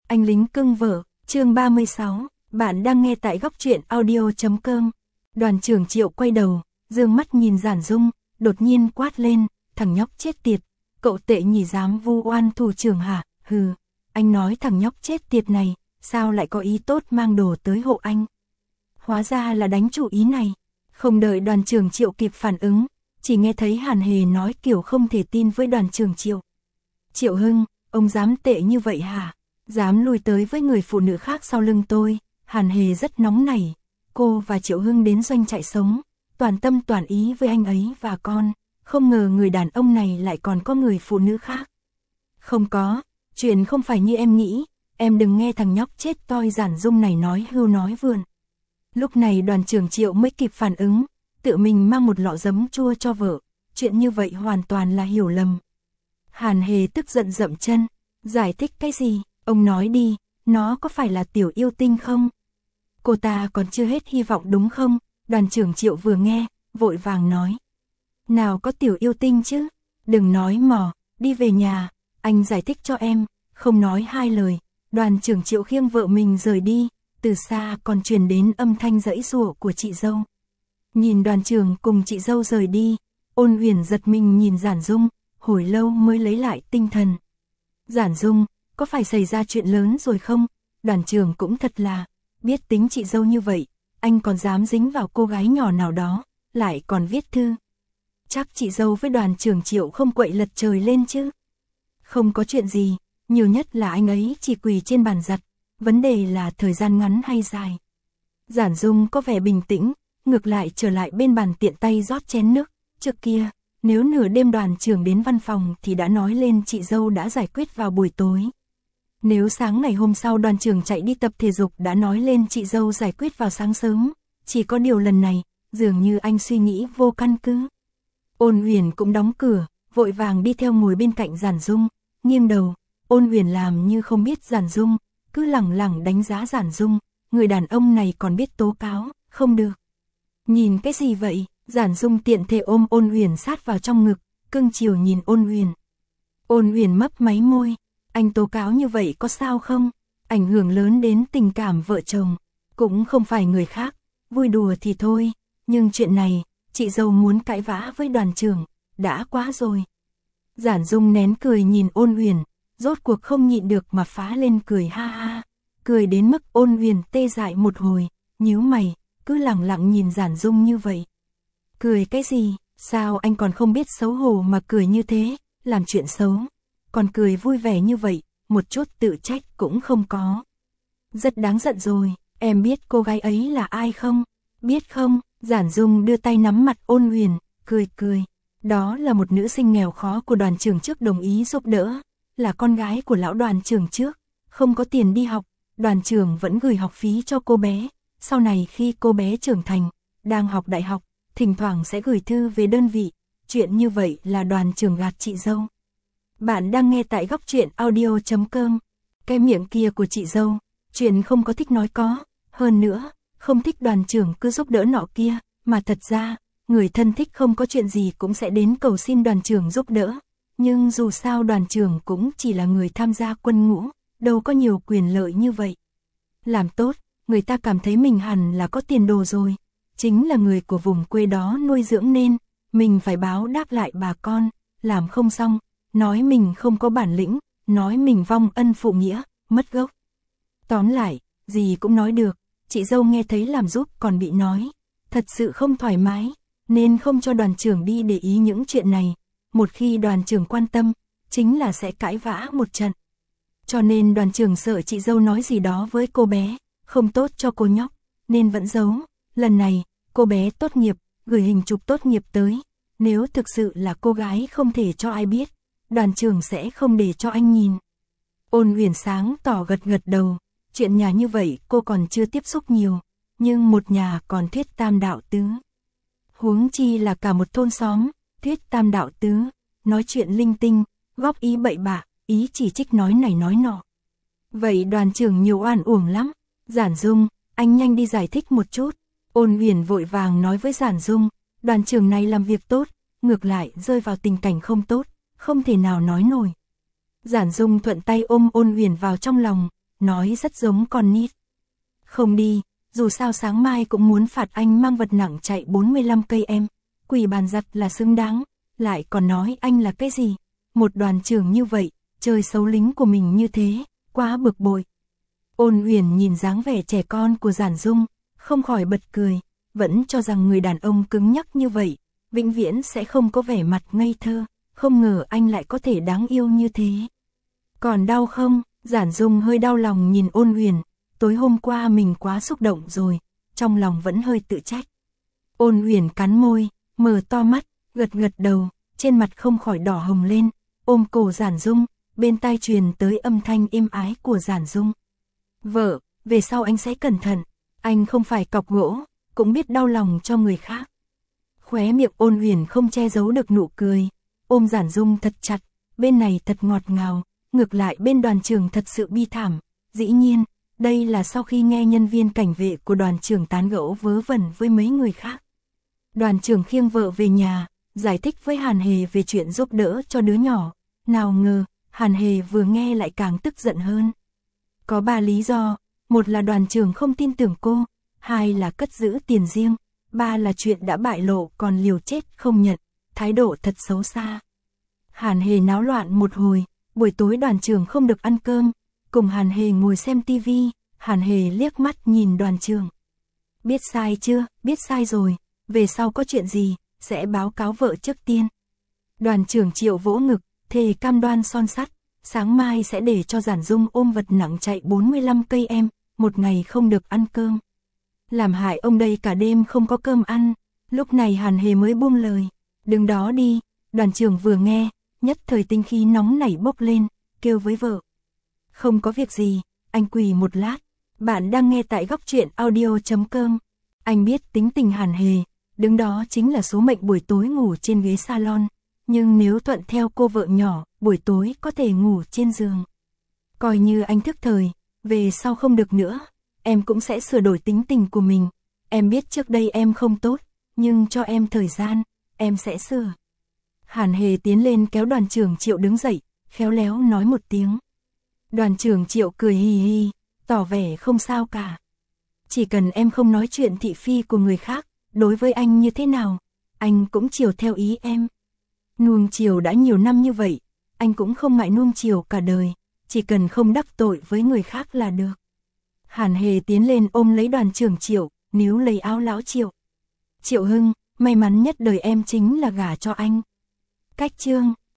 Anh lính cưng vợ, chương 36, bạn đang nghe tại góc truyện audio.com. Đoàn trưởng Triệu quay đầu, dương mắt nhìn Giản Dung, đột nhiên quát lên, thằng nhóc chết tiệt, cậu tệ nhỉ, dám vu oan thủ trưởng hả? Hừ, anh nói thằng nhóc chết tiệt này, sao lại có ý tốt mang đồ tới hộ anh? Hóa ra là đánh chủ ý này. Không đợi đoàn trưởng Triệu kịp phản ứng, chỉ nghe thấy Hàn Hề nói kiểu không thể tin với đoàn trưởng Triệu. Triệu Hưng, ông dám tệ như vậy hả? Dám lui tới với người phụ nữ khác sau lưng tôi. Hàn Hề rất nóng nảy. Cô và Triệu Hưng đến doanh trại sống, toàn tâm toàn ý với anh ấy và con. Không ngờ người đàn ông này lại còn có người phụ nữ khác. Không có, chuyện không phải như em nghĩ. Em đừng nghe thằng nhóc chết toi Giản Dung này nói hưu nói vượn. Lúc này đoàn trưởng Triệu mới kịp phản ứng, tự mình mang một lọ giấm chua cho vợ. Chuyện như vậy hoàn toàn là hiểu lầm. Hàn Hề tức giận dậm chân. Giải thích cái gì? Ông nói đi, nó có phải là tiểu yêu tinh không? Cô ta còn chưa hết hy vọng đúng không? Đoàn trưởng Triệu vừa nghe, vội vàng nói. Nào có tiểu yêu tinh chứ? Đừng nói mò, đi về nhà, anh giải thích cho em. Không nói hai lời, đoàn trưởng Triệu khiêng vợ mình rời đi. Từ xa còn truyền đến âm thanh giãy giụa của chị dâu. Nhìn đoàn trưởng cùng chị dâu rời đi, Ôn Huyền giật mình nhìn Giản Dung, hồi lâu mới lấy lại tinh thần. Giản Dung, có phải xảy ra chuyện lớn rồi không? Đoàn trưởng cũng thật là, biết tính chị dâu như vậy, anh còn dám dính vào cô gái nhỏ nào đó, lại còn viết thư. Chắc chị dâu với đoàn trưởng Triệu không quậy lật trời lên chứ? Không có chuyện gì, nhiều nhất là anh ấy chỉ quỳ trên bàn giặt, vấn đề là thời gian ngắn hay dài. Giản Dung có vẻ bình tĩnh, ngược lại trở lại bên bàn tiện tay rót chén nước. Trước kia, nếu nửa đêm đoàn trưởng đến văn phòng thì đã nói lên chị dâu đã giải quyết vào buổi tối. Nếu sáng ngày hôm sau đoàn trưởng chạy đi tập thể dục đã nói lên chị dâu giải quyết vào sáng sớm. Chỉ có điều lần này, dường như anh suy nghĩ vô căn cứ. Ôn Huyền cũng đóng cửa, vội vàng đi theo ngồi bên cạnh Giản Dung, nghiêng đầu. Ôn Huyền làm như không biết Giản Dung, cứ lẳng lẳng đánh giá Giản Dung. Người đàn ông này còn biết tố cáo, không được. Nhìn cái gì vậy? Giản Dung tiện thể ôm Ôn Huyền sát vào trong ngực, cưng chiều nhìn Ôn Huyền. Ôn Huyền mấp máy môi, anh tố cáo như vậy có sao không? Ảnh hưởng lớn đến tình cảm vợ chồng, cũng không phải người khác, vui đùa thì thôi, nhưng chuyện này, chị dâu muốn cãi vã với đoàn trưởng, đã quá rồi. Giản Dung nén cười nhìn Ôn Huyền, rốt cuộc không nhịn được mà phá lên cười ha ha, cười đến mức Ôn Huyền tê dại một hồi, nhíu mày, cứ lẳng lặng nhìn Giản Dung như vậy. Cười cái gì, sao anh còn không biết xấu hổ mà cười như thế, làm chuyện xấu, còn cười vui vẻ như vậy, một chút tự trách cũng không có. Rất đáng giận rồi, em biết cô gái ấy là ai không? Biết không? Giản Dung đưa tay nắm mặt Ôn Huyền, cười cười. Đó là một nữ sinh nghèo khó của đoàn trưởng trước đồng ý giúp đỡ, là con gái của lão đoàn trưởng trước, không có tiền đi học, đoàn trưởng vẫn gửi học phí cho cô bé. Sau này khi cô bé trưởng thành, đang học đại học, thỉnh thoảng sẽ gửi thư về đơn vị, chuyện như vậy là đoàn trưởng gạt chị dâu. Bạn đang nghe tại góc truyện audio.com. Cái miệng kia của chị dâu, chuyện không có thích nói có, hơn nữa, không thích đoàn trưởng cứ giúp đỡ nọ kia, mà thật ra, người thân thích không có chuyện gì cũng sẽ đến cầu xin đoàn trưởng giúp đỡ. Nhưng dù sao đoàn trưởng cũng chỉ là người tham gia quân ngũ, đâu có nhiều quyền lợi như vậy. Làm tốt, người ta cảm thấy mình hẳn là có tiền đồ rồi, chính là người của vùng quê đó nuôi dưỡng nên, mình phải báo đáp lại bà con, làm không xong, nói mình không có bản lĩnh, nói mình vong ân phụ nghĩa, mất gốc. Tóm lại, gì cũng nói được, chị dâu nghe thấy làm giúp còn bị nói, thật sự không thoải mái, nên không cho đoàn trưởng đi để ý những chuyện này, một khi đoàn trưởng quan tâm, chính là sẽ cãi vã một trận. Cho nên đoàn trưởng sợ chị dâu nói gì đó với cô bé, không tốt cho cô nhóc, nên vẫn giấu. Lần này, cô bé tốt nghiệp, gửi hình chụp tốt nghiệp tới. Nếu thực sự là cô gái không thể cho ai biết, đoàn trưởng sẽ không để cho anh nhìn. Ôn Huyền sáng tỏ gật gật đầu, chuyện nhà như vậy cô còn chưa tiếp xúc nhiều, nhưng một nhà còn thuyết tam đạo tứ. Huống chi là cả một thôn xóm, thuyết tam đạo tứ, nói chuyện linh tinh, góp ý bậy bạ, ý chỉ trích nói này nói nọ. Vậy đoàn trưởng nhiều oan uổng lắm. Giản Dung, anh nhanh đi giải thích một chút. Ôn Huyền vội vàng nói với Giản Dung, đoàn trưởng này làm việc tốt, ngược lại rơi vào tình cảnh không tốt, không thể nào nói nổi. Giản Dung thuận tay ôm Ôn Huyền vào trong lòng, nói rất giống con nít. Không đi, dù sao sáng mai cũng muốn phạt anh mang vật nặng chạy 45 cây em. Quỷ bàn giặt là xứng đáng, lại còn nói anh là cái gì? Một đoàn trưởng như vậy, chơi xấu lính của mình như thế, quá bực bội. Ôn Uyển nhìn dáng vẻ trẻ con của Giản Dung, không khỏi bật cười, vẫn cho rằng người đàn ông cứng nhắc như vậy, vĩnh viễn sẽ không có vẻ mặt ngây thơ, không ngờ anh lại có thể đáng yêu như thế. Còn đau không? Giản Dung hơi đau lòng nhìn Ôn Uyển, tối hôm qua mình quá xúc động rồi, trong lòng vẫn hơi tự trách. Ôn Uyển cắn môi, mở to mắt, gật gật đầu, trên mặt không khỏi đỏ hồng lên, ôm cổ Giản Dung, bên tai truyền tới âm thanh êm ái của Giản Dung. Vợ, về sau anh sẽ cẩn thận, anh không phải cọc gỗ, cũng biết đau lòng cho người khác. Khóe miệng Ôn Uyển không che giấu được nụ cười, ôm Giản Dung thật chặt, bên này thật ngọt ngào, ngược lại bên đoàn trưởng thật sự bi thảm. Dĩ nhiên, đây là sau khi nghe nhân viên cảnh vệ của đoàn trưởng tán gẫu vớ vẩn với mấy người khác. Đoàn trưởng khiêng vợ về nhà, giải thích với Hàn Hề về chuyện giúp đỡ cho đứa nhỏ. Nào ngờ, Hàn Hề vừa nghe lại càng tức giận hơn. Có 3 lý do, một là đoàn trưởng không tin tưởng cô, 2 là cất giữ tiền riêng, 3 là chuyện đã bại lộ còn liều chết không nhận, thái độ thật xấu xa. Hàn Hề náo loạn một hồi, buổi tối đoàn trưởng không được ăn cơm, cùng Hàn Hề ngồi xem tivi, Hàn Hề liếc mắt nhìn đoàn trưởng. Biết sai chưa? Biết sai rồi, về sau có chuyện gì, sẽ báo cáo vợ trước tiên. Đoàn trưởng Triệu vỗ ngực, thề cam đoan son sắt, sáng mai sẽ để cho Giản Dung ôm vật nặng chạy 45 cây em, một ngày không được ăn cơm. Làm hại ông đây cả đêm không có cơm ăn, lúc này Hàn Hề mới buông lời. Đứng đó đi, đoàn trưởng vừa nghe, nhất thời tinh khí nóng nảy bốc lên, kêu với vợ. Không có việc gì, anh quỳ một lát, bạn đang nghe tại góc truyện audio.com. Anh biết tính tình Hàn Hề, đứng đó chính là số mệnh buổi tối ngủ trên ghế salon, nhưng nếu thuận theo cô vợ nhỏ, buổi tối có thể ngủ trên giường. Coi như anh thức thời, về sau không được nữa, em cũng sẽ sửa đổi tính tình của mình. Em biết trước đây em không tốt, nhưng cho em thời gian, em sẽ sửa. Hàn Hề tiến lên kéo đoàn trưởng Triệu đứng dậy, khéo léo nói một tiếng. Đoàn trưởng Triệu cười hì hì, tỏ vẻ không sao cả. Chỉ cần em không nói chuyện thị phi của người khác, đối với anh như thế nào, anh cũng chiều theo ý em. Nuông chiều đã nhiều năm như vậy, anh cũng không ngại nuông chiều cả đời, chỉ cần không đắc tội với người khác là được. Hàn Hề tiến lên ôm lấy đoàn trưởng Triệu, níu lấy áo lão Triệu. Triệu Hưng, may mắn nhất đời em chính là gả cho anh. Cách chương